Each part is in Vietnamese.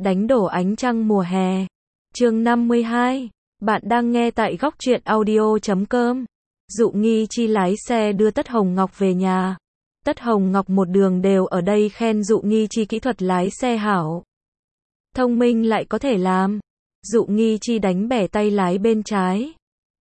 Đánh đổ ánh trăng mùa hè. Chương 52. Bạn đang nghe tại góc truyện audio.com. Dụ Nghi Chi lái xe đưa Tất Hồng Ngọc về nhà. Tất Hồng Ngọc một đường đều ở đây khen Dụ Nghi Chi kỹ thuật lái xe hảo. Thông minh lại có thể làm. Dụ Nghi Chi đánh bẻ tay lái bên trái.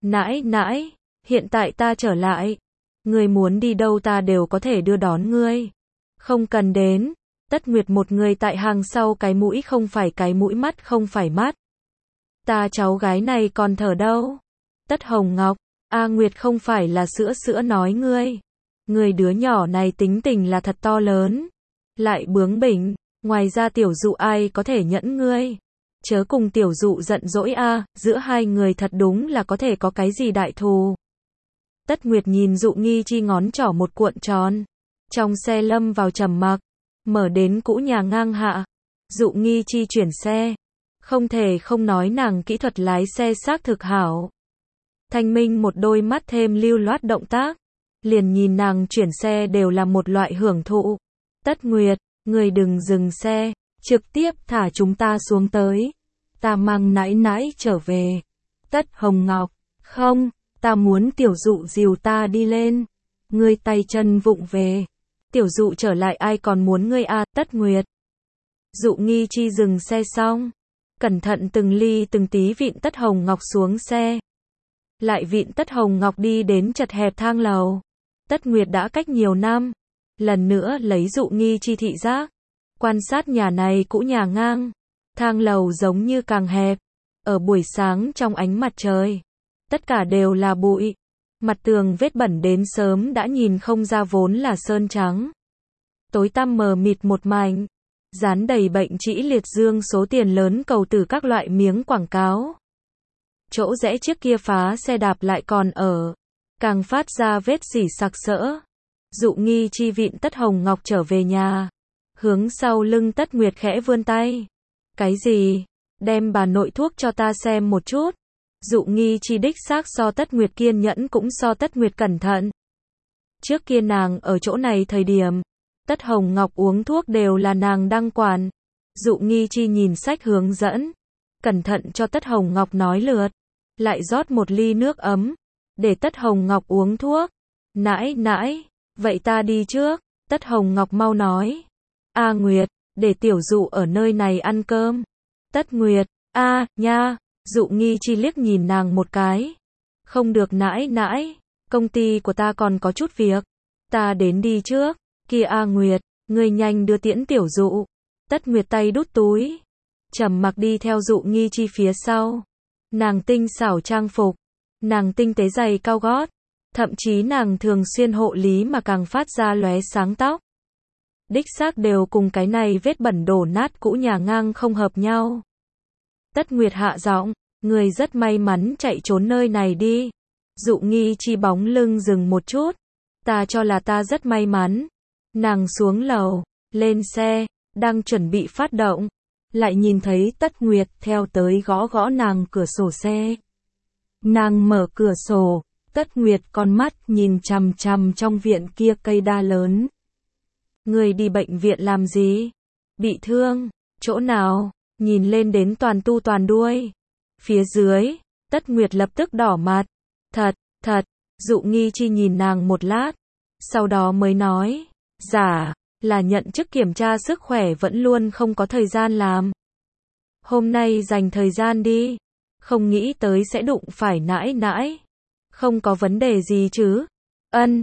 Nãi, hiện tại ta trở lại. Ngươi muốn đi đâu ta đều có thể đưa đón ngươi. Không cần đến. Tất Nguyệt một người tại hàng sau, cái mũi không phải cái mũi, mắt không phải mắt. Ta cháu gái này còn thở đâu. Tất Hồng Ngọc, A Nguyệt không phải là sữa nói ngươi. Người đứa nhỏ này tính tình là thật to lớn. Lại bướng bỉnh, ngoài ra tiểu Dụ ai có thể nhẫn ngươi. Chớ cùng tiểu Dụ giận dỗi a, giữa hai người thật đúng là có thể có cái gì đại thù. Tất Nguyệt nhìn Dụ Nghi Chi ngón trỏ một cuộn tròn. Trong xe lâm vào trầm mặc. Mở đến cũ nhà ngang hạ. Dụ Nghi Chi chuyển xe. Không thể không nói nàng kỹ thuật lái xe xác thực hảo. Thanh minh một đôi mắt thêm lưu loát động tác. Liền nhìn nàng chuyển xe đều là một loại hưởng thụ. Tất Nguyệt, người đừng dừng xe. Trực tiếp thả chúng ta xuống tới. Ta mang nãi trở về. Tất Hồng Ngọc, không, ta muốn tiểu Dụ dìu ta đi lên. Ngươi tay chân vụng về. Tiểu Dụ trở lại ai còn muốn ngươi a, Tất Nguyệt. Dụ Nghi Chi dừng xe xong. Cẩn thận từng ly từng tí vịn Tất Hồng Ngọc xuống xe. Lại vịn Tất Hồng Ngọc đi đến chật hẹp thang lầu. Tất Nguyệt đã cách nhiều năm. Lần nữa lấy Dụ Nghi Chi thị giác. Quan sát nhà này cũ nhà ngang. Thang lầu giống như càng hẹp. Ở buổi sáng trong ánh mặt trời. Tất cả đều là bụi. Mặt tường vết bẩn đến sớm đã nhìn không ra vốn là sơn trắng. Tối tăm mờ mịt một mảnh. Dán đầy bệnh trĩ liệt dương số tiền lớn cầu từ các loại miếng quảng cáo. Chỗ rẽ chiếc kia phá xe đạp lại còn ở. Càng phát ra vết xỉ sặc sỡ. Dụ Nghi Chi vịn Tất Hồng Ngọc trở về nhà. Hướng sau lưng Tất Nguyệt khẽ vươn tay. Cái gì? Đem bà nội thuốc cho ta xem một chút. Dụ Nghi Chi đích xác so Tất Nguyệt kiên nhẫn, cũng so Tất Nguyệt cẩn thận. Trước kia nàng ở chỗ này thời điểm, Tất Hồng Ngọc uống thuốc đều là nàng đăng quản. Dụ Nghi Chi nhìn sách hướng dẫn, cẩn thận cho Tất Hồng Ngọc nói lượt, lại rót một ly nước ấm, để Tất Hồng Ngọc uống thuốc. Nãi, vậy ta đi trước. Tất Hồng Ngọc mau nói. A Nguyệt, để tiểu Dụ ở nơi này ăn cơm. Tất Nguyệt, nha. Dụ Nghi Chi liếc nhìn nàng một cái. Không được nãi, công ty của ta còn có chút việc. Ta đến đi trước. Kia A Nguyệt, ngươi nhanh đưa tiễn tiểu Dụ. Tất Nguyệt tay đút túi. Trầm mặc đi theo Dụ Nghi Chi phía sau. Nàng tinh xảo trang phục. Nàng tinh tế giày cao gót. Thậm chí nàng thường xuyên hộ lý mà càng phát ra lóe sáng tóc. Đích xác đều cùng cái này vết bẩn đổ nát cũ nhà ngang không hợp nhau. Tất Nguyệt hạ giọng, người rất may mắn chạy trốn nơi này đi. Dụ Nghi Chi bóng lưng dừng một chút. Ta cho là ta rất may mắn. Nàng xuống lầu, lên xe, đang chuẩn bị phát động. Lại nhìn thấy Tất Nguyệt theo tới gõ nàng cửa sổ xe. Nàng mở cửa sổ, Tất Nguyệt con mắt nhìn chằm chằm trong viện kia cây đa lớn. Người đi bệnh viện làm gì? Bị thương? Chỗ nào? Nhìn lên đến toàn tu toàn đuôi. Phía dưới, Tất Nguyệt lập tức đỏ mặt. Thật. Dụ Nghi Chi nhìn nàng một lát. Sau đó mới nói. Dạ, là nhận chức kiểm tra sức khỏe vẫn luôn không có thời gian làm. Hôm nay dành thời gian đi. Không nghĩ tới sẽ đụng phải nãi. Không có vấn đề gì chứ? Ân,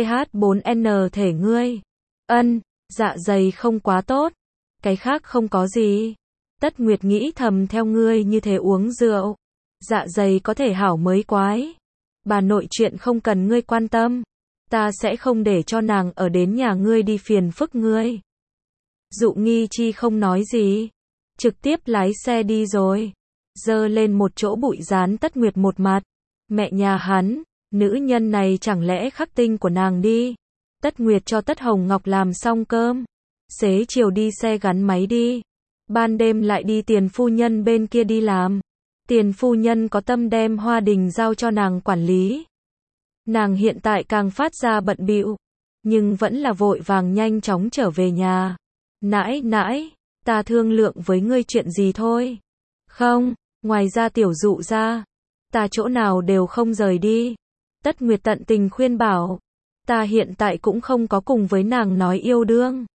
TH4N thể ngươi. Ân, dạ dày không quá tốt. Cái khác không có gì. Tất Nguyệt nghĩ thầm, theo ngươi như thế uống rượu, dạ dày có thể hảo mới quái. Bà nội chuyện không cần ngươi quan tâm. Ta sẽ không để cho nàng ở đến nhà ngươi đi phiền phức ngươi. Dụ Nghi Chi không nói gì. Trực tiếp lái xe đi rồi. Giơ lên một chỗ bụi dán Tất Nguyệt một mặt. Mẹ nhà hắn, nữ nhân này chẳng lẽ khắc tinh của nàng đi. Tất Nguyệt cho Tất Hồng Ngọc làm xong cơm. Xế chiều đi xe gắn máy đi. Ban đêm lại đi Tiền phu nhân bên kia đi làm. Tiền phu nhân có tâm đem Hoa Đình giao cho nàng quản lý. Nàng hiện tại càng phát ra bận bịu, nhưng vẫn là vội vàng nhanh chóng trở về nhà. Nãi, Ta thương lượng với ngươi chuyện gì thôi. Không, ngoài ra tiểu dụ ra, ta chỗ nào đều không rời đi. Tất Nguyệt tận tình khuyên bảo. Ta hiện tại cũng không có cùng với nàng nói yêu đương.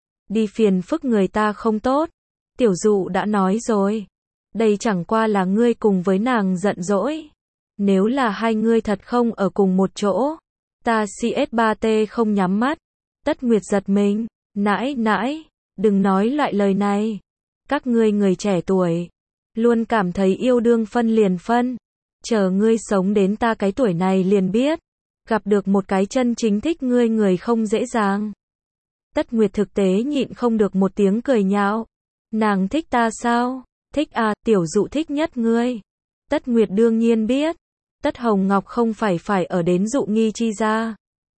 Đi phiền phức người ta không tốt. Tiểu dụ đã nói rồi. Đây chẳng qua là ngươi cùng với nàng giận dỗi. Nếu là hai ngươi thật không ở cùng một chỗ, ta CS3T không nhắm mắt. Tất Nguyệt giật mình. Nãi nãi, đừng nói loại lời này. Các ngươi người trẻ tuổi, luôn cảm thấy yêu đương phân liền phân. Chờ ngươi sống đến ta cái tuổi này liền biết. Gặp được một cái chân chính thích ngươi người không dễ dàng. Tất Nguyệt thực tế nhịn không được một tiếng cười nhạo. Nàng thích ta sao? Thích à, tiểu dụ thích nhất ngươi. Tất Nguyệt đương nhiên biết. Tất Hồng Ngọc không phải ở đến dụ nghi chi ra.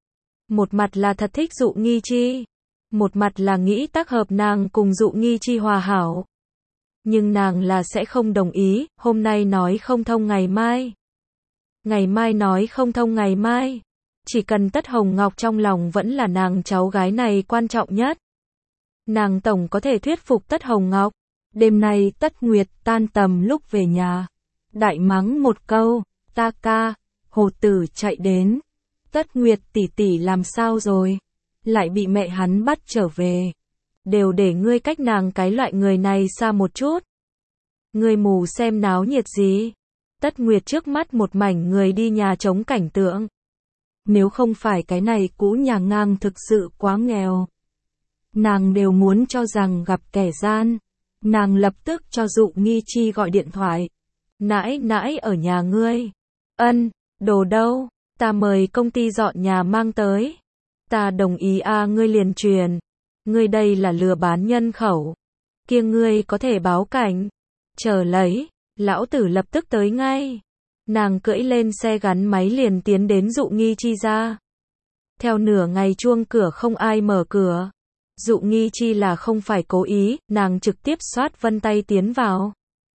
Một mặt là thật thích dụ nghi chi. Một mặt là nghĩ tác hợp nàng cùng dụ nghi chi hòa hảo. Nhưng nàng là sẽ không đồng ý, hôm nay nói không thông ngày mai. Ngày mai nói không thông ngày mai. Chỉ cần Tất Hồng Ngọc trong lòng vẫn là nàng cháu gái này quan trọng nhất. Nàng tổng có thể thuyết phục Tất Hồng Ngọc. Đêm nay Tất Nguyệt tan tầm lúc về nhà. Đại mắng một câu, ta ca, hồ tử chạy đến. Tất Nguyệt tỷ tỷ làm sao rồi? Lại bị mẹ hắn bắt trở về. Đều để ngươi cách nàng cái loại người này xa một chút. Ngươi mù xem náo nhiệt gì? Tất Nguyệt trước mắt một mảnh người đi nhà trống cảnh tượng. Nếu không phải cái này cũ nhà ngang thực sự quá nghèo. Nàng đều muốn cho rằng gặp kẻ gian. Nàng lập tức cho dụ nghi chi gọi điện thoại. Nãi nãi ở nhà ngươi. Ân, đồ đâu? Ta mời công ty dọn nhà mang tới. Ta đồng ý à, ngươi liền truyền. Ngươi đây là lừa bán nhân khẩu. Kia ngươi có thể báo cảnh. Chờ lấy, lão tử lập tức tới ngay. Nàng cưỡi lên xe gắn máy liền tiến đến dụ nghi chi ra. Theo nửa ngày chuông cửa không ai mở cửa. Dụ nghi chi là không phải cố ý, nàng trực tiếp xoát vân tay tiến vào.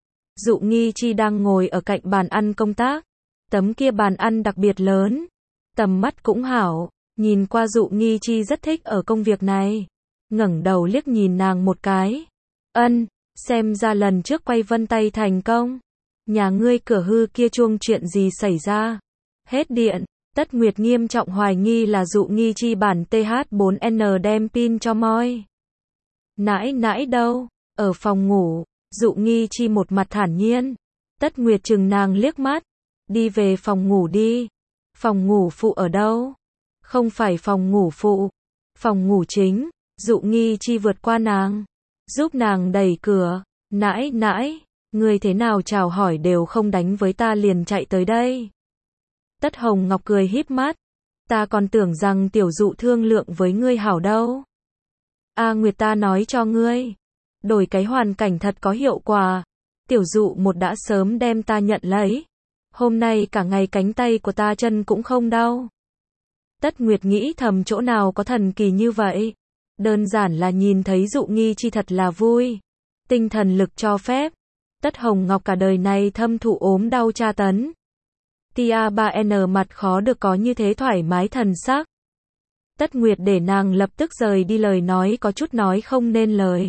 Dụ nghi chi đang ngồi ở cạnh bàn ăn công tác. Tấm kia bàn ăn đặc biệt lớn. Tầm mắt cũng hảo. Nhìn qua dụ nghi chi rất thích ở công việc này. Ngẩng đầu liếc nhìn nàng một cái. Ân, xem ra lần trước quay vân tay thành công. Nhà ngươi cửa hư kia chuông chuyện gì xảy ra? Hết điện. Tất Nguyệt nghiêm trọng hoài nghi là dụ nghi chi bản TH4N đem pin cho moi. Nãi nãi đâu? Ở phòng ngủ. Dụ nghi chi một mặt thản nhiên. Tất Nguyệt chừng nàng liếc mắt. Đi về phòng ngủ đi. Phòng ngủ phụ ở đâu? Không phải phòng ngủ phụ. Phòng ngủ chính. Dụ nghi chi vượt qua nàng. Giúp nàng đẩy cửa. Nãi nãi, ngươi thế nào chào hỏi đều không đánh với ta liền chạy tới đây. Tất Hồng Ngọc cười híp mắt. Ta còn tưởng rằng tiểu dụ thương lượng với ngươi hảo đâu. A Nguyệt ta nói cho ngươi. Đổi cái hoàn cảnh thật có hiệu quả. Tiểu dụ một đã sớm đem ta nhận lấy. Hôm nay cả ngày cánh tay của ta chân cũng không đau. Tất Nguyệt nghĩ thầm chỗ nào có thần kỳ như vậy. Đơn giản là nhìn thấy dụ nghi chi thật là vui. Tinh thần lực cho phép. Tất Hồng Ngọc cả đời này thâm thụ ốm đau tra tấn. Tia 3N mặt khó được có như thế thoải mái thần sắc. Tất Nguyệt để nàng lập tức rời đi lời nói có chút nói không nên lời.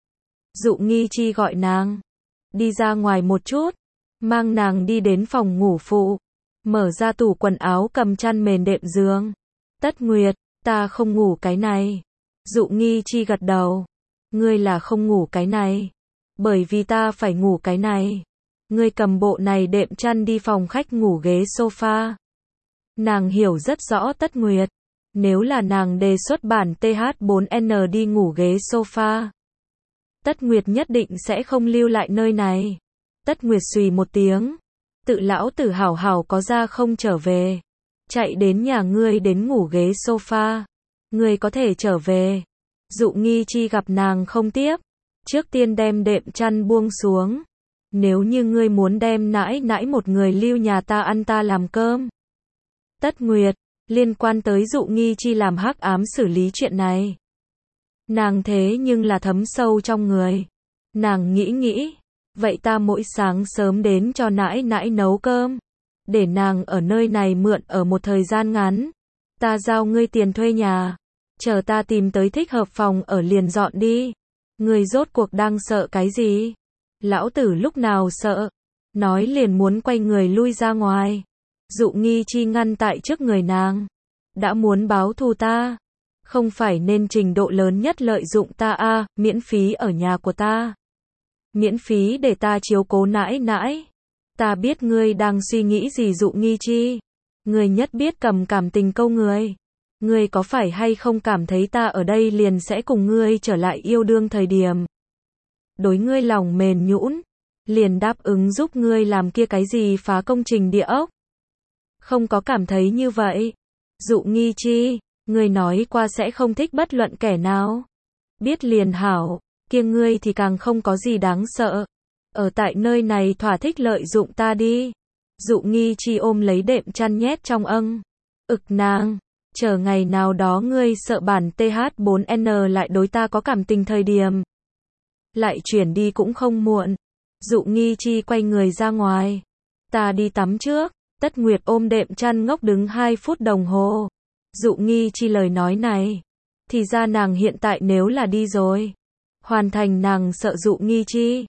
Dụ nghi chi gọi nàng. Đi ra ngoài một chút. Mang nàng đi đến phòng ngủ phụ. Mở ra tủ quần áo cầm chăn mền đệm giường. Tất Nguyệt, ta không ngủ cái này. Dụ nghi chi gật đầu. Ngươi là không ngủ cái này. Bởi vì ta phải ngủ cái này. Ngươi cầm bộ này đệm chăn đi phòng khách ngủ ghế sofa. Nàng hiểu rất rõ Tất Nguyệt. Nếu là nàng đề xuất bản TH4N đi ngủ ghế sofa. Tất Nguyệt nhất định sẽ không lưu lại nơi này. Tất Nguyệt xùy một tiếng. Tự lão tử hảo hảo có ra không trở về. Chạy đến nhà ngươi đến ngủ ghế sofa. Ngươi có thể trở về. Dụ nghi chi gặp nàng không tiếp. Trước tiên đem đệm chăn buông xuống. Nếu như ngươi muốn đem nãi nãi một người lưu nhà ta ăn ta làm cơm. Tất Nguyệt, liên quan tới dụ nghi chi làm hắc ám xử lý chuyện này. Nàng thế nhưng là thấm sâu trong người. Nàng nghĩ. Vậy ta mỗi sáng sớm đến cho nãi nãi nấu cơm. Để nàng ở nơi này mượn ở một thời gian ngắn. Ta giao ngươi tiền thuê nhà. Chờ ta tìm tới thích hợp phòng ở liền dọn đi. Ngươi rốt cuộc đang sợ cái gì? Lão tử lúc nào sợ? Nói liền muốn quay người lui ra ngoài. Dụ Nghi Chi ngăn tại trước người nàng. Đã muốn báo thù ta. Không phải nên trình độ lớn nhất lợi dụng ta à, miễn phí ở nhà của ta. Miễn phí để ta chiếu cố nãi nãi. Ta biết ngươi đang suy nghĩ gì Dụ Nghi Chi. Ngươi nhất biết cầm cảm tình câu người. Ngươi có phải hay không cảm thấy ta ở đây liền sẽ cùng ngươi trở lại yêu đương thời điểm. Đối ngươi lòng mềm nhũn, liền đáp ứng giúp ngươi làm kia cái gì phá công trình địa ốc. Không có cảm thấy như vậy. Dụ Nghi Chi, ngươi nói qua sẽ không thích bất luận kẻ nào. Biết liền hảo, kia ngươi thì càng không có gì đáng sợ. Ở tại nơi này thỏa thích lợi dụng ta đi. Dụ Nghi Chi ôm lấy đệm chăn nhét trong nàng. Chờ ngày nào đó ngươi sợ bản TH4N lại đối ta có cảm tình thời điểm. Lại chuyển đi cũng không muộn. Dụ Nghi Chi quay người ra ngoài. Ta đi tắm trước. Tất Nguyệt ôm đệm chăn ngốc đứng 2 phút đồng hồ. Dụ Nghi Chi lời nói này. Thì ra nàng hiện tại nếu là đi rồi. Hoàn thành nàng sợ Dụ Nghi Chi.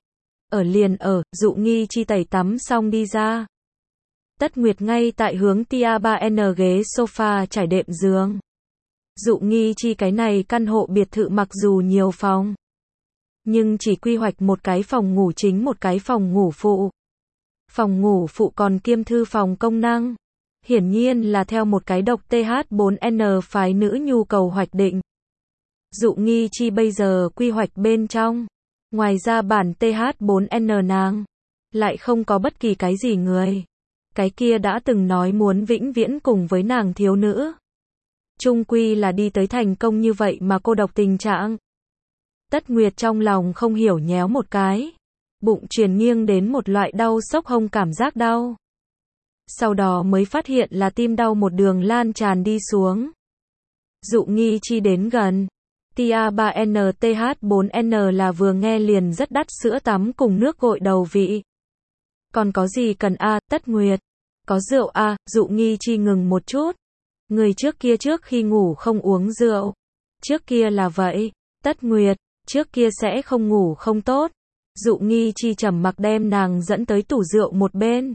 Dụ Nghi Chi tẩy tắm xong đi ra. Tất Nguyệt ngay tại hướng tia 3N ghế sofa trải đệm giường. Dụ Nghi Chi cái này căn hộ biệt thự mặc dù nhiều phòng. Nhưng chỉ quy hoạch một cái phòng ngủ chính một cái phòng ngủ phụ. Phòng ngủ phụ còn kiêm thư phòng công năng. Hiển nhiên là theo một cái độc TH4N phái nữ nhu cầu hoạch định. Dụ Nghi Chi bây giờ quy hoạch bên trong. Ngoài ra bản TH4N nàng. Lại không có bất kỳ cái gì người. Cái kia đã từng nói muốn vĩnh viễn cùng với nàng thiếu nữ. Chung quy là đi tới thành công như vậy mà cô độc tình trạng. Tất Nguyệt trong lòng không hiểu nhéo một cái. Bụng truyền nghiêng đến một loại đau sốc hông cảm giác đau. Sau đó mới phát hiện là tim đau một đường lan tràn đi xuống. Dụ Nghi Chi đến gần. Tia 3N TH4N là vừa nghe liền rất đắt sữa tắm cùng nước gội đầu vị. Còn có gì cần a, Tất Nguyệt? Có rượu a, Dụ Nghi Chi ngừng một chút. Người trước kia trước khi ngủ không uống rượu. Trước kia là vậy, Tất Nguyệt, trước kia sẽ không ngủ không tốt. Dụ Nghi Chi trầm mặc đem nàng dẫn tới tủ rượu một bên.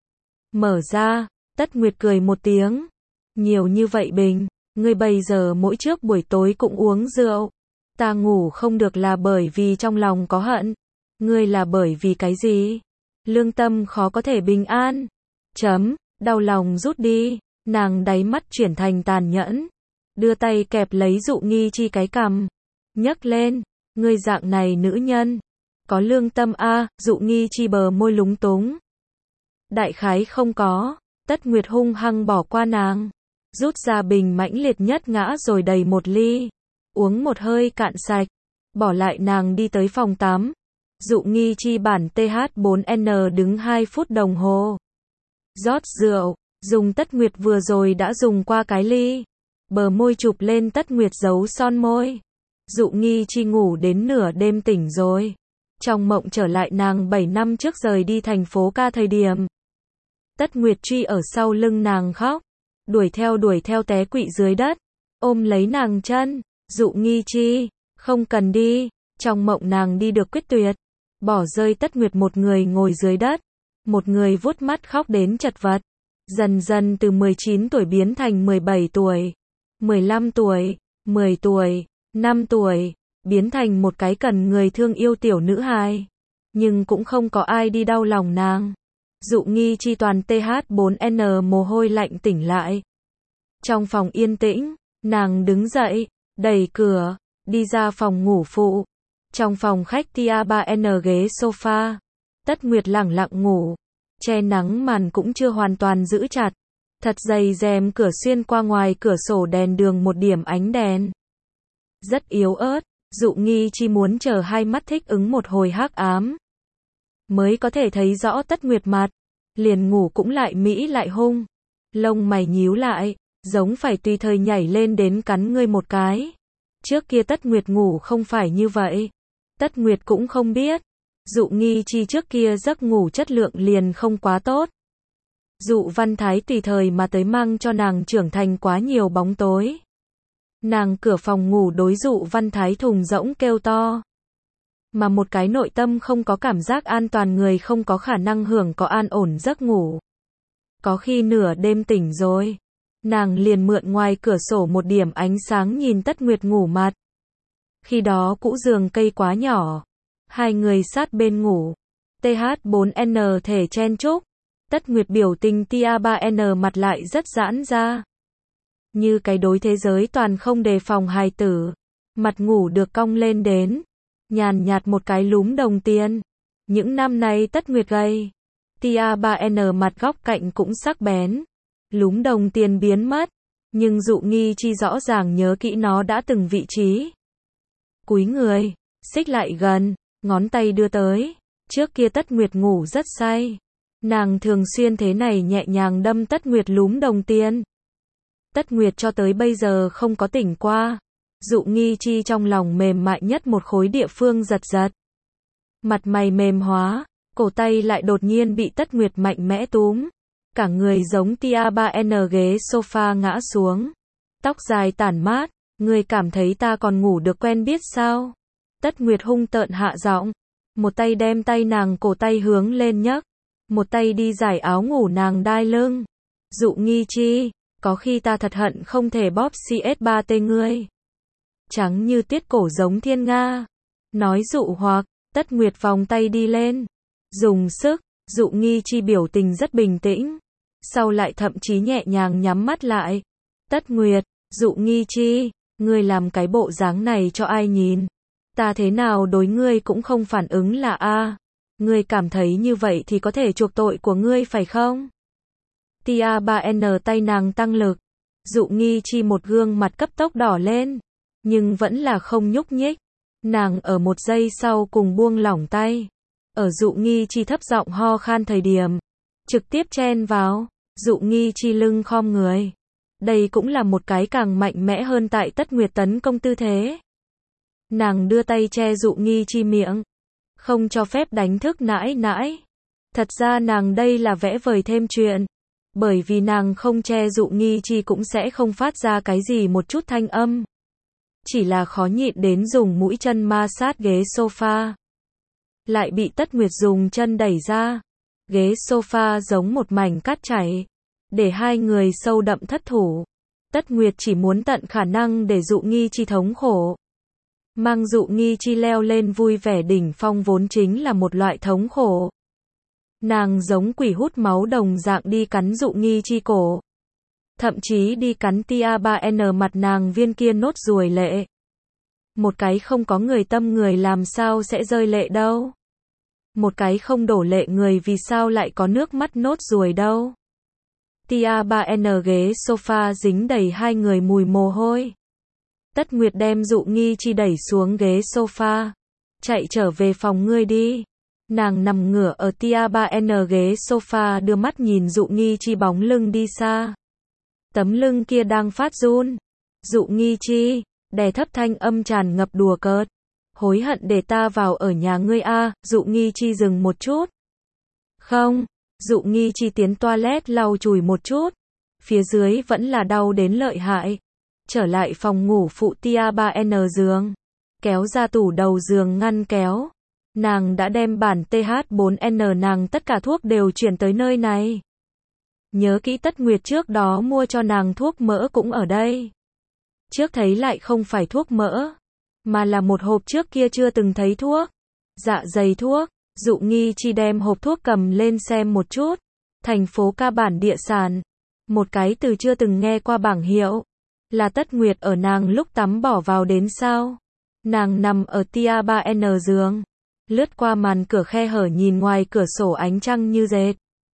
Mở ra, Tất Nguyệt cười một tiếng. Nhiều như vậy bình, ngươi bây giờ mỗi trước buổi tối cũng uống rượu. Ta ngủ không được là bởi vì trong lòng có hận. Ngươi là bởi vì cái gì? Lương tâm khó có thể bình an. Đau lòng rút đi. Nàng đáy mắt chuyển thành tàn nhẫn. Đưa tay kẹp lấy Dụ Nghi Chi cái cằm. Nhấc lên. Ngươi dạng này nữ nhân. Có lương tâm a, Dụ Nghi Chi bờ môi lúng túng. Đại khái không có. Tất Nguyệt hung hăng bỏ qua nàng. Rút ra bình mãnh liệt nhất ngã rồi đầy một ly. Uống một hơi cạn sạch. Bỏ lại nàng đi tới phòng tắm. Dụ Nghi Chi bản TH4N đứng 2 phút đồng hồ. Rót rượu. Dùng Tất Nguyệt vừa rồi đã dùng qua cái ly. Bờ môi chụp lên Tất Nguyệt dấu son môi. Dụ Nghi Chi ngủ đến nửa đêm tỉnh rồi. Trong mộng trở lại nàng 7 năm trước rời đi thành phố ca thời điểm. Tất Nguyệt truy ở sau lưng nàng khóc. Đuổi theo té quỵ dưới đất. Ôm lấy nàng chân. Dụ Nghi Chi, không cần đi. Trong mộng nàng đi được quyết tuyệt. Bỏ rơi Tất Nguyệt một người ngồi dưới đất. Một người vuốt mắt khóc đến chật vật. Dần dần từ 19 tuổi biến thành 17 tuổi. 15 tuổi, 10 tuổi, 5 tuổi. Biến thành một cái cần người thương yêu tiểu nữ hài. Nhưng cũng không có ai đi đau lòng nàng. Dụ Nghi Chi toàn TH4N mồ hôi lạnh tỉnh lại. Trong phòng yên tĩnh, nàng đứng dậy, đẩy cửa, đi ra phòng ngủ phụ. Trong phòng khách tia 3N ghế sofa. Tất Nguyệt lẳng lặng ngủ. Che nắng màn cũng chưa hoàn toàn giữ chặt. Thật dày rèm cửa xuyên qua ngoài cửa sổ đèn đường một điểm ánh đèn. Rất yếu ớt. Dụ Nghi Chi muốn chờ hai mắt thích ứng một hồi hắc ám. Mới có thể thấy rõ Tất Nguyệt mặt. Liền ngủ cũng lại mỹ lại hung. Lông mày nhíu lại. Giống phải tùy thời nhảy lên đến cắn ngươi một cái. Trước kia Tất Nguyệt ngủ không phải như vậy. Tất Nguyệt cũng không biết. Dụ Nghi Chi trước kia giấc ngủ chất lượng liền không quá tốt. Dụ Văn Thái tùy thời mà tới mang cho nàng trưởng thành quá nhiều bóng tối. Nàng cửa phòng ngủ đối Dụ Văn Thái thùng rỗng kêu to. mà một cái nội tâm không có cảm giác an toàn người không có khả năng hưởng có an ổn giấc ngủ. Có khi nửa đêm tỉnh rồi, nàng liền mượn ngoài cửa sổ một điểm ánh sáng nhìn Tất Nguyệt ngủ mặt. Khi đó cũ giường cây quá nhỏ, hai người sát bên ngủ. TH4N thể chen chúc, Tất Nguyệt biểu tình tia 3N mặt lại rất giãn ra. Như cái đối thế giới toàn không đề phòng hài tử, mặt ngủ được cong lên đến, nhàn nhạt một cái lúm đồng tiền. Những năm nay Tất Nguyệt gầy, tia 3N mặt góc cạnh cũng sắc bén. Lúm đồng tiền biến mất, nhưng Dụ Nghi Chi rõ ràng nhớ kỹ nó đã từng vị trí. Cúi người, xích lại gần, ngón tay đưa tới. Trước kia Tất Nguyệt ngủ rất say, nàng thường xuyên thế này nhẹ nhàng đâm Tất Nguyệt lúm đồng tiền. Tất Nguyệt cho tới bây giờ không có tỉnh qua. Dụ Nghi Chi trong lòng mềm mại nhất một khối địa phương giật giật. Mặt mày mềm hóa, cổ tay lại đột nhiên bị Tất Nguyệt mạnh mẽ túm. Cả người giống tia 3N ghế sofa ngã xuống. Tóc dài tản mát, người cảm thấy ta còn ngủ được quen biết sao? Tất Nguyệt hung tợn hạ giọng. Một tay đem tay nàng cổ tay hướng lên nhấc. Một tay đi giải áo ngủ nàng đai lưng. Dụ Nghi Chi, có khi ta thật hận không thể bóp CS3T ngươi. Trắng như tiết cổ giống thiên nga. Nói dụ hoặc, Tất Nguyệt vòng tay đi lên. Dùng sức, Dụ Nghi Chi biểu tình rất bình tĩnh. Sau lại thậm chí nhẹ nhàng nhắm mắt lại. Tất Nguyệt, Dụ Nghi Chi, ngươi làm cái bộ dáng này cho ai nhìn? Ta thế nào đối ngươi cũng không phản ứng là a. Ngươi cảm thấy như vậy thì có thể chuộc tội của ngươi phải không? Tia 3N tay nàng tăng lực. Dụ Nghi Chi một gương mặt cấp tốc đỏ lên, nhưng vẫn là không nhúc nhích. Nàng ở một giây sau cùng buông lỏng tay. Ở Dụ Nghi Chi thấp giọng ho khan thời điểm, trực tiếp chen vào. Dụ Nghi Chi lưng khom người. Đây cũng là một cái càng mạnh mẽ hơn tại Tất Nguyệt tấn công tư thế. Nàng đưa tay che Dụ Nghi Chi miệng, không cho phép đánh thức nãi nãi. Thật ra nàng đây là vẽ vời thêm chuyện, bởi vì nàng không che Dụ Nghi Chi cũng sẽ không phát ra cái gì một chút thanh âm. Chỉ là khó nhịn đến dùng mũi chân ma sát ghế sofa. Lại bị Tất Nguyệt dùng chân đẩy ra. Ghế sofa giống một mảnh cát chảy, để hai người sâu đậm thất thủ. Tất Nguyệt chỉ muốn tận khả năng để Dụ Nghi Chi thống khổ. Mang Dụ Nghi Chi leo lên vui vẻ đỉnh phong vốn chính là một loại thống khổ. Nàng giống quỷ hút máu đồng dạng đi cắn Dụ Nghi Chi cổ. Thậm chí đi cắn tia 3N mặt nàng viên kia nốt ruồi lệ. Một cái không có người tâm người làm sao sẽ rơi lệ đâu. Một cái không đổ lệ người vì sao lại có nước mắt nốt ruồi đâu. Tia 3N ghế sofa dính đầy hai người mùi mồ hôi. Tất Nguyệt đem Dụ Nghi Chi đẩy xuống ghế sofa. Chạy trở về phòng ngươi đi. Nàng nằm ngửa ở tia 3N ghế sofa đưa mắt nhìn Dụ Nghi Chi bóng lưng đi xa. Tấm lưng kia đang phát run. Dụ Nghi Chi, đè thấp thanh âm tràn ngập đùa cợt. Hối hận để ta vào ở nhà ngươi a. Dụ Nghi Chi dừng một chút. Không. Dụ Nghi Chi tiến toilet lau chùi một chút. Phía dưới vẫn là đau đến lợi hại. Trở lại phòng ngủ phụ tia 3N giường. Kéo ra tủ đầu giường ngăn kéo. Nàng đã đem bản TH4N nàng tất cả thuốc đều chuyển tới nơi này. Nhớ kỹ Tất Nguyệt trước đó mua cho nàng thuốc mỡ cũng ở đây. Trước thấy lại không phải thuốc mỡ, mà là một hộp trước kia chưa từng thấy thuốc. Dạ dày thuốc. Dụ Nghi Chi đem hộp thuốc cầm lên xem một chút. Thành phố ca bản địa sản. Một cái từ chưa từng nghe qua bảng hiệu. Là Tất Nguyệt ở nàng lúc tắm bỏ vào đến sao. Nàng nằm ở tia 3N giường. Lướt qua màn cửa khe hở nhìn ngoài cửa sổ ánh trăng như dệt.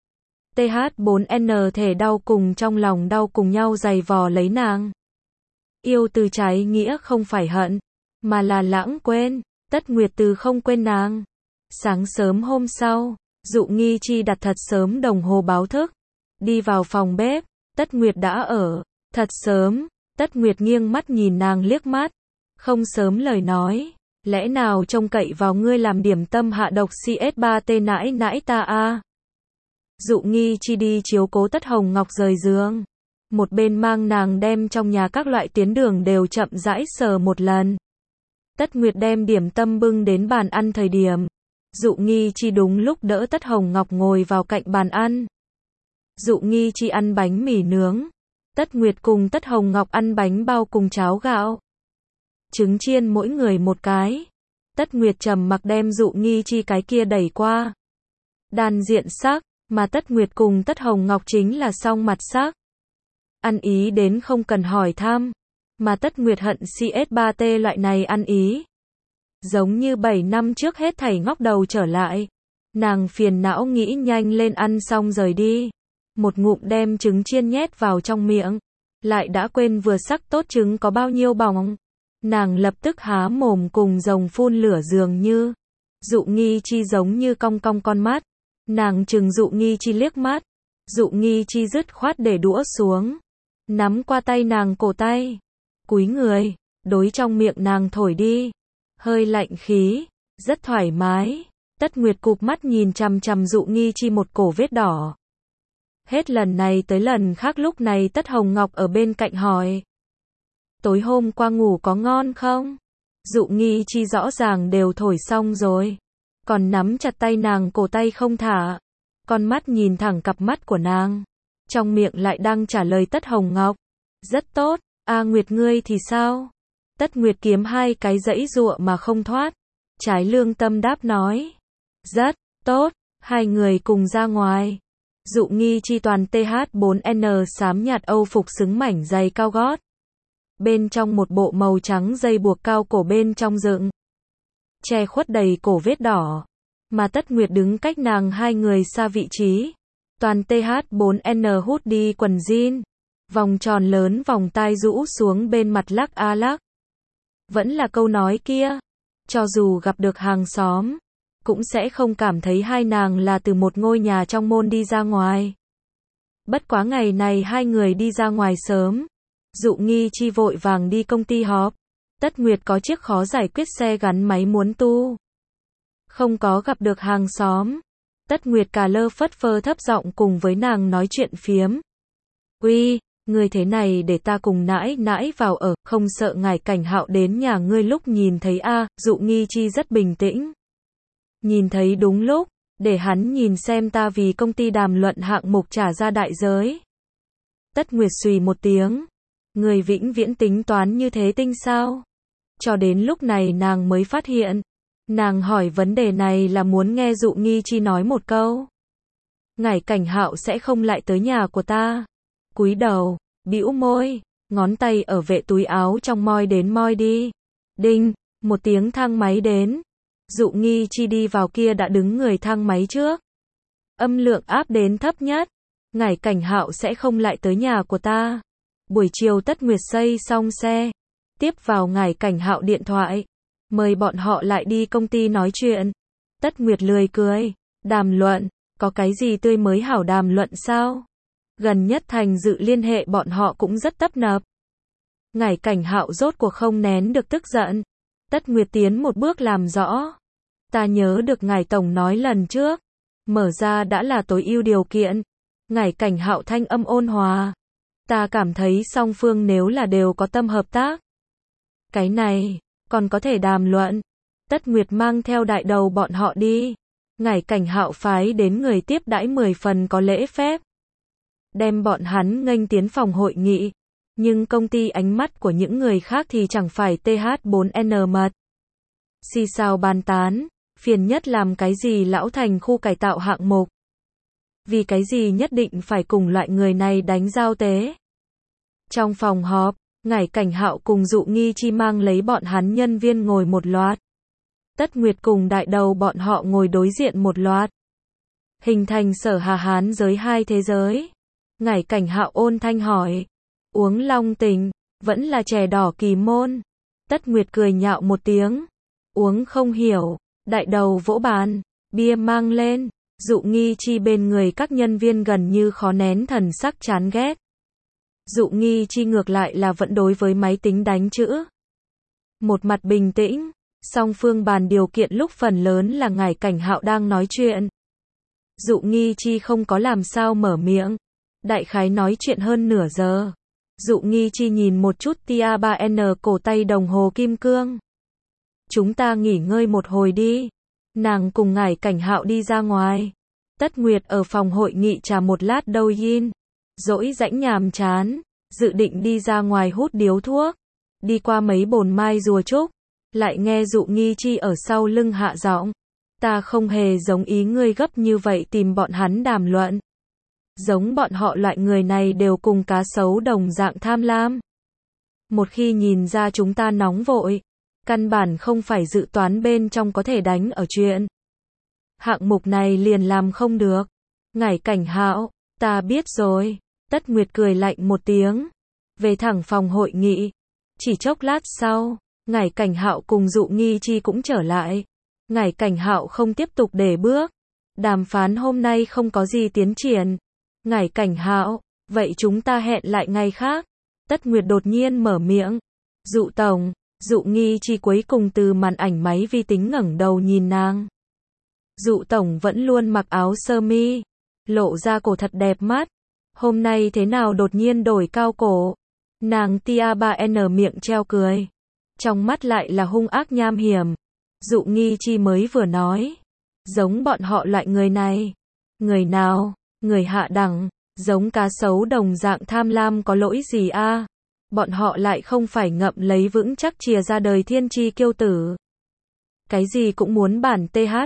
TH4N thể đau cùng trong lòng đau cùng nhau giày vò lấy nàng. Yêu từ trái nghĩa không phải hận, mà là lãng quên. Tất Nguyệt từ không quên nàng. Sáng sớm hôm sau, Dụ Nghi Chi đặt thật sớm đồng hồ báo thức. Đi vào phòng bếp, Tất Nguyệt đã ở. Thật sớm, Tất Nguyệt nghiêng mắt nhìn nàng liếc mắt. Không sớm lời nói. Lẽ nào trông cậy vào ngươi làm điểm tâm hạ độc CS3T nãi nãi ta a. Dụ Nghi Chi đi chiếu cố Tất Hồng Ngọc rời giường. Một bên mang nàng đem trong nhà các loại tiến đường đều chậm rãi sờ một lần. Tất Nguyệt đem điểm tâm bưng đến bàn ăn thời điểm. Dụ Nghi Chi đúng lúc đỡ Tất Hồng Ngọc ngồi vào cạnh bàn ăn. Dụ Nghi Chi ăn bánh mì nướng. Tất Nguyệt cùng Tất Hồng Ngọc ăn bánh bao cùng cháo gạo. Trứng chiên mỗi người một cái. Tất Nguyệt trầm mặc đem Dụ Nghi Chi cái kia đẩy qua. Đan diện sắc, mà Tất Nguyệt cùng Tất Hồng Ngọc chính là song mặt sắc. Ăn ý đến không cần hỏi thăm. Mà Tất Nguyệt hận CS3T loại này ăn ý. Giống như 7 năm trước hết thảy ngóc đầu trở lại. Nàng phiền não nghĩ nhanh lên ăn xong rời đi. Một ngụm đem trứng chiên nhét vào trong miệng. Lại đã quên vừa sắc tốt trứng có bao nhiêu bỏng. Nàng lập tức há mồm cùng rồng phun lửa dường như. Dụ Nghi Chi giống như cong cong con mắt. Nàng chừng Dụ Nghi Chi liếc mắt. Dụ Nghi Chi dứt khoát để đũa xuống. Nắm qua tay nàng cổ tay. Cúi người, đối trong miệng nàng thổi đi. Hơi lạnh khí, rất thoải mái. Tất Nguyệt cụp mắt nhìn chằm chằm Dụ Nghi Chi một cổ vết đỏ. Hết lần này tới lần khác lúc này Tất Hồng Ngọc ở bên cạnh hỏi. Tối hôm qua ngủ có ngon không? Dụ Nghi Chi rõ ràng đều thổi xong rồi. Còn nắm chặt tay nàng cổ tay không thả. Con mắt nhìn thẳng cặp mắt của nàng. Trong miệng lại đang trả lời Tất Hồng Ngọc. Rất tốt, A Nguyệt ngươi thì sao? Tất Nguyệt kiếm hai cái dãy giụa mà không thoát. Trái lương tâm đáp nói. Rất tốt, hai người cùng ra ngoài. Dụ Nghi Chi toàn TH4N xám nhạt Âu phục xứng mảnh giày cao gót. Bên trong một bộ màu trắng dây buộc cao cổ bên trong dựng. Che khuất đầy cổ vết đỏ. Mà Tất Nguyệt đứng cách nàng hai người xa vị trí. Toàn TH4N hoodie quần jean. Vòng tròn lớn vòng tai rũ xuống bên mặt lắc a lắc. Vẫn là câu nói kia. Cho dù gặp được hàng xóm. Cũng sẽ không cảm thấy hai nàng là từ một ngôi nhà trong môn đi ra ngoài. Bất quá ngày này hai người đi ra ngoài sớm. Dụ Nghi Chi vội vàng đi công ty họp. Tất Nguyệt có chiếc khó giải quyết xe gắn máy muốn tu. Không có gặp được hàng xóm. Tất Nguyệt cà lơ phất phơ thấp giọng cùng với nàng nói chuyện phiếm. Uy, ngươi thế này để ta cùng nãi nãi vào ở, không sợ ngài Cảnh Hạo đến nhà ngươi lúc nhìn thấy a? Dụ Nghi Chi rất bình tĩnh. Nhìn thấy đúng lúc, để hắn nhìn xem ta vì công ty đàm luận hạng mục trả ra đại giới. Tất Nguyệt xùy một tiếng. Người vĩnh viễn tính toán như thế tinh sao? Cho đến lúc này nàng mới phát hiện. Nàng hỏi vấn đề này là muốn nghe Dụ Nghi Chi nói một câu. Ngải Cảnh Hạo sẽ không lại tới nhà của ta. Cúi đầu, bĩu môi, ngón tay ở vệ túi áo trong moi đến moi đi. Đinh, một tiếng thang máy đến. Dụ Nghi Chi đi vào kia đã đứng người thang máy trước. Âm lượng áp đến thấp nhất. Ngải Cảnh Hạo sẽ không lại tới nhà của ta. Buổi chiều Tất Nguyệt xây xong xe. Tiếp vào Ngải Cảnh Hạo điện thoại. Mời bọn họ lại đi công ty nói chuyện. Tất Nguyệt lười cười. Đàm luận, có cái gì tươi mới hảo đàm luận sao? Gần nhất Thành Dự liên hệ bọn họ cũng rất tấp nập. Ngải Cảnh Hạo rốt cuộc không nén được tức giận. Tất Nguyệt tiến một bước làm rõ. Ta nhớ được Ngải Tổng nói lần trước. Mở ra đã là tối ưu điều kiện. Ngải Cảnh Hạo thanh âm ôn hòa. Ta cảm thấy song phương nếu là đều có tâm hợp tác. Cái này, còn có thể đàm luận. Tất Nguyệt mang theo đại đầu bọn họ đi. Ngải Cảnh Hạo phái đến người tiếp đãi 10 phần có lễ phép. Đem bọn hắn nghênh tiến phòng hội nghị. Nhưng công ty ánh mắt của những người khác thì chẳng phải TH4N mật. Xì xào bàn tán, phiền nhất làm cái gì lão Thành khu cải tạo hạng mục. Vì cái gì nhất định phải cùng loại người này đánh giao tế. Trong phòng họp, Ngải Cảnh Hạo cùng Dụ Nghi Chi mang lấy bọn hắn nhân viên ngồi một loạt. Tất Nguyệt cùng đại đầu bọn họ ngồi đối diện một loạt. Hình thành Sở Hà Hán giới hai thế giới. Ngải Cảnh Hạo ôn thanh hỏi. Uống Long Tình, vẫn là chè đỏ Kỳ Môn. Tất Nguyệt cười nhạo một tiếng. Uống không hiểu. Đại đầu vỗ bàn. Bia mang lên. Dụ Nghi Chi bên người các nhân viên gần như khó nén thần sắc chán ghét. Dụ Nghi Chi ngược lại là vẫn đối với máy tính đánh chữ. Một mặt bình tĩnh. Song phương bàn điều kiện lúc phần lớn là Ngải Cảnh Hạo đang nói chuyện. Dụ Nghi Chi không có làm sao mở miệng. Đại khái nói chuyện hơn nửa giờ. Dụ Nghi Chi nhìn một chút tia 3N cổ tay đồng hồ kim cương. chúng ta nghỉ ngơi một hồi đi. Nàng cùng Ngải Cảnh Hạo đi ra ngoài. Tất Nguyệt ở phòng hội nghị trà một lát đâu yin. Dỗi rãnh nhàm chán, dự định đi ra ngoài hút điếu thuốc. Đi qua mấy bồn mai rùa trúc, lại nghe Dụ Nghi Chi ở sau lưng hạ giọng. Ta không hề giống ý ngươi gấp như vậy tìm bọn hắn đàm luận. Giống bọn họ loại người này đều cùng cá sấu đồng dạng tham lam. Một khi nhìn ra chúng ta nóng vội, căn bản không phải dự toán bên trong có thể đánh ở chuyện. Hạng mục này liền làm không được. Ngải Cảnh Hạo, ta biết rồi. Tất Nguyệt cười lạnh một tiếng, về thẳng phòng hội nghị. Chỉ chốc lát sau, Ngải Cảnh Hạo cùng Dụ Nghi Chi cũng trở lại. Ngải Cảnh Hạo không tiếp tục để bước. Đàm phán hôm nay không có gì tiến triển. Ngải Cảnh Hạo, vậy chúng ta hẹn lại ngày khác. Tất Nguyệt đột nhiên mở miệng. Dụ tổng. Dụ Nghi Chi cuối cùng từ màn ảnh máy vi tính ngẩng đầu nhìn nàng. Dụ tổng vẫn luôn mặc áo sơ mi, lộ ra cổ thật đẹp mắt. Hôm nay thế nào đột nhiên đổi cao cổ? Nàng tia 3N miệng treo cười, trong mắt lại là hung ác nham hiểm. Dụ Nghi Chi mới vừa nói, giống bọn họ loại người này. Người nào? Người hạ đẳng, giống cá sấu đồng dạng tham lam có lỗi gì a? Bọn họ lại không phải ngậm lấy vững chắc chìa ra đời thiên chi kiêu tử. Cái gì cũng muốn bản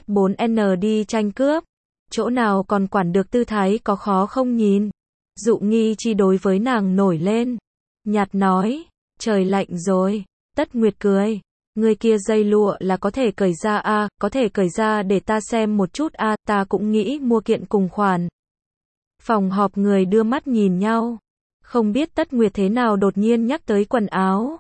TH4N đi tranh cướp. Chỗ nào còn quản được tư thái có khó không nhìn. Dụ Nghi Chi đối với nàng nổi lên. Nhạt nói, trời lạnh rồi. Tất Nguyệt cười. Người kia dây lụa là có thể cởi ra a, có thể cởi ra để ta xem một chút a, ta cũng nghĩ mua kiện cùng khoản. Phòng họp người đưa mắt nhìn nhau. Không biết Tất Nguyệt thế nào đột nhiên nhắc tới quần áo.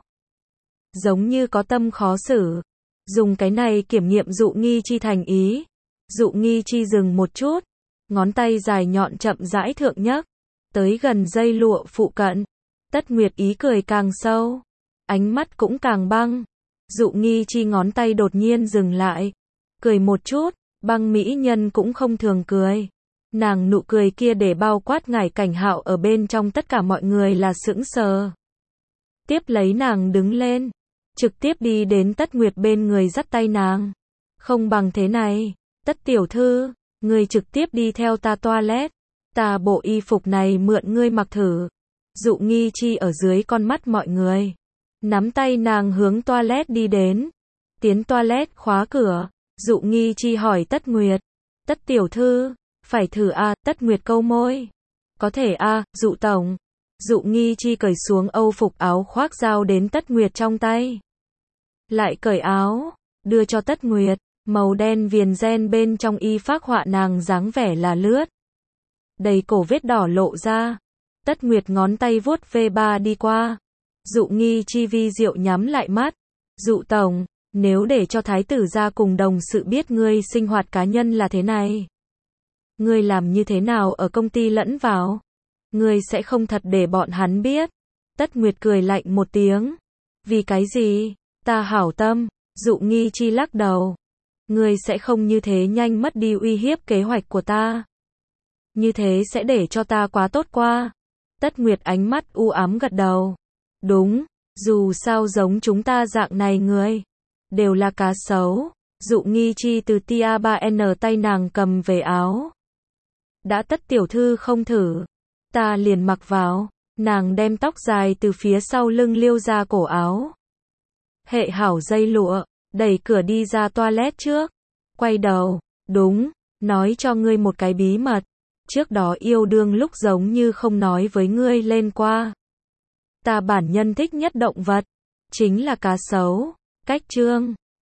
Giống như có tâm khó xử. Dùng cái này kiểm nghiệm Dụ Nghi Chi thành ý. Dụ Nghi Chi dừng một chút. Ngón tay dài nhọn chậm rãi thượng nhấc. Tới gần dây lụa phụ cận. Tất Nguyệt ý cười càng sâu. Ánh mắt cũng càng băng. Dụ Nghi Chi ngón tay đột nhiên dừng lại. Cười một chút. Băng mỹ nhân cũng không thường cười. Nàng nụ cười kia để bao quát Ngải Cảnh Hạo ở bên trong tất cả mọi người là sững sờ. Tiếp lấy nàng đứng lên, trực tiếp đi đến Tất Nguyệt bên người dắt tay nàng. Không bằng thế này, Tất tiểu thư, ngươi trực tiếp đi theo ta toilet. Ta bộ y phục này mượn ngươi mặc thử. Dụ Nghi Chi ở dưới con mắt mọi người, nắm tay nàng hướng toilet đi đến. Tiến toilet khóa cửa, Dụ Nghi Chi hỏi Tất Nguyệt. Tất tiểu thư, phải thử a? Tất Nguyệt câu môi. Có thể a, Dụ tổng. Dụ Nghi Chi cởi xuống âu phục áo khoác giao đến Tất Nguyệt trong tay. Lại cởi áo, đưa cho Tất Nguyệt. Màu đen viền ren bên trong y phác họa nàng dáng vẻ là lướt. Đầy cổ vết đỏ lộ ra. Tất Nguyệt ngón tay vuốt V3 đi qua. Dụ Nghi Chi vi diệu nhắm lại mắt. Dụ tổng, nếu để cho thái tử gia cùng đồng sự biết ngươi sinh hoạt cá nhân là thế này, ngươi làm như thế nào ở công ty lẫn vào? Ngươi sẽ không thật để bọn hắn biết. Tất Nguyệt cười lạnh một tiếng. Vì cái gì? Ta hảo tâm. Dụ Nghi Chi lắc đầu. Ngươi sẽ không như thế nhanh mất đi uy hiếp kế hoạch của ta. Như thế sẽ để cho ta quá tốt qua. Tất Nguyệt ánh mắt u ám gật đầu. Đúng, dù sao giống chúng ta dạng này người, đều là cá sấu. Dụ Nghi Chi từ tia 3N tay nàng cầm về áo. Đã Tất tiểu thư không thử, ta liền mặc vào. Nàng đem tóc dài từ phía sau lưng liêu ra cổ áo. Hệ hảo dây lụa, đẩy cửa đi ra toilet trước. Quay đầu, đúng, nói cho ngươi một cái bí mật. Trước đó yêu đương lúc giống như không nói với ngươi lên qua. Ta bản nhân thích nhất động vật, chính là cá sấu. Cách chương